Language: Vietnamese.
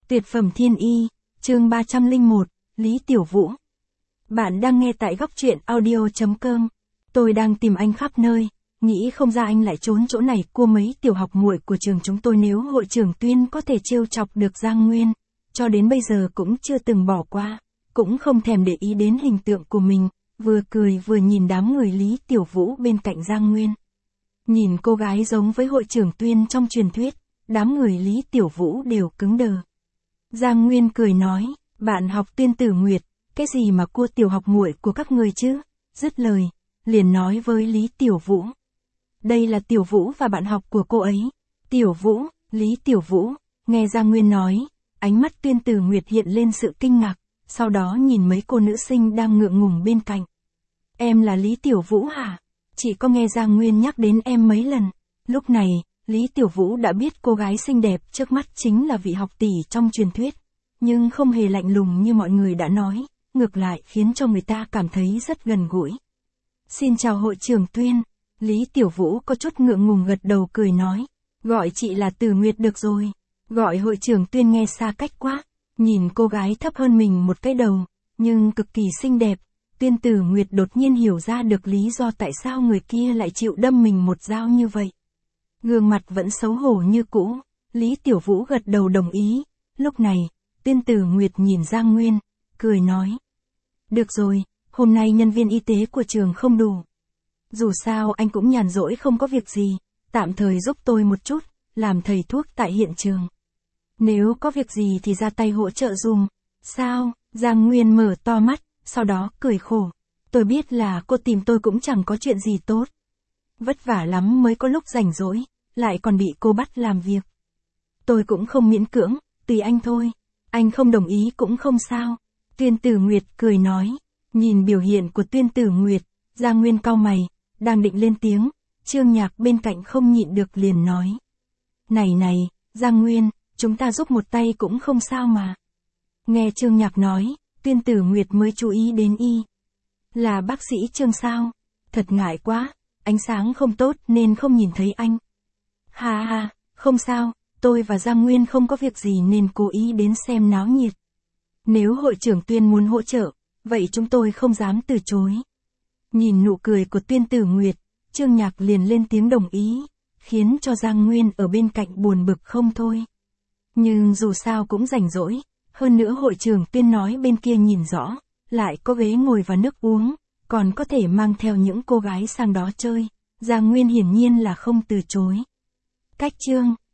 Tuyệt phẩm thiên y, chương 301, Lý Tiểu Vũ. Bạn đang nghe tại góc truyện audio.com. Tôi đang tìm anh khắp nơi, nghĩ không ra anh lại trốn chỗ này cua mấy tiểu học muội của trường chúng tôi. Nếu hội trưởng Tuyên có thể trêu chọc được Giang Nguyên, cho đến bây giờ cũng chưa từng bỏ qua, cũng không thèm để ý đến hình tượng của mình, vừa cười vừa nhìn đám người Lý Tiểu Vũ bên cạnh Giang Nguyên. Nhìn cô gái giống với hội trưởng Tuyên trong truyền thuyết, đám người Lý Tiểu Vũ đều cứng đờ. Giang Nguyên cười nói, bạn học Tuyên Tử Nguyệt, cái gì mà cua tiểu học muội của các người chứ? Dứt lời, liền nói với Lý Tiểu Vũ. Đây là Tiểu Vũ và bạn học của cô ấy. Tiểu Vũ, Lý Tiểu Vũ, nghe Giang Nguyên nói, ánh mắt Tuyên Tử Nguyệt hiện lên sự kinh ngạc, sau đó nhìn mấy cô nữ sinh đang ngượng ngùng bên cạnh. Em là Lý Tiểu Vũ hả? Chị có nghe Giang Nguyên nhắc đến em mấy lần. Lúc này, Lý Tiểu Vũ đã biết cô gái xinh đẹp trước mắt chính là vị học tỷ trong truyền thuyết, nhưng không hề lạnh lùng như mọi người đã nói, ngược lại khiến cho người ta cảm thấy rất gần gũi. Xin chào hội trưởng Tuyên. Lý Tiểu Vũ có chút ngượng ngùng gật đầu cười nói, gọi chị là Tử Nguyệt được rồi. Gọi hội trưởng Tuyên nghe xa cách quá. Nhìn cô gái thấp hơn mình một cái đầu, nhưng cực kỳ xinh đẹp, Tuyên Tử Nguyệt đột nhiên hiểu ra được lý do tại sao người kia lại chịu đâm mình một dao như vậy. Gương mặt vẫn xấu hổ như cũ, Lý Tiểu Vũ gật đầu đồng ý. Lúc này, Tuyên Tử Nguyệt nhìn Giang Nguyên, cười nói. Được rồi, hôm nay nhân viên y tế của trường không đủ. Dù sao anh cũng nhàn rỗi không có việc gì, tạm thời giúp tôi một chút, làm thầy thuốc tại hiện trường. Nếu có việc gì thì ra tay hỗ trợ dùm. Sao? Giang Nguyên mở to mắt, sau đó cười khổ. Tôi biết là cô tìm tôi cũng chẳng có chuyện gì tốt. Vất vả lắm mới có lúc rảnh rỗi, lại còn bị cô bắt làm việc. Tôi cũng không miễn cưỡng, tùy anh thôi. Anh không đồng ý cũng không sao. Tuyên Tử Nguyệt cười nói. Nhìn biểu hiện của Tuyên Tử Nguyệt, Giang Nguyên cau mày, đang định lên tiếng, Trương Nhạc bên cạnh không nhịn được liền nói. Này, Giang Nguyên, chúng ta giúp một tay cũng không sao mà. Nghe Trương Nhạc nói, Tuyên Tử Nguyệt mới chú ý đến y. Là bác sĩ Trương sao? Thật ngại quá, ánh sáng không tốt nên không nhìn thấy anh. Ha, không sao, tôi và Giang Nguyên không có việc gì nên cố ý đến xem náo nhiệt. Nếu hội trưởng Tuyên muốn hỗ trợ, vậy chúng tôi không dám từ chối. Nhìn nụ cười của Tuyên Tử Nguyệt, Trương Nhạc liền lên tiếng đồng ý, khiến cho Giang Nguyên ở bên cạnh buồn bực không thôi. Nhưng dù sao cũng rảnh rỗi, hơn nữa hội trưởng Tuyên nói bên kia nhìn rõ, lại có ghế ngồi và nước uống, còn có thể mang theo những cô gái sang đó chơi, Giang Nguyên hiển nhiên là không từ chối. Cách chương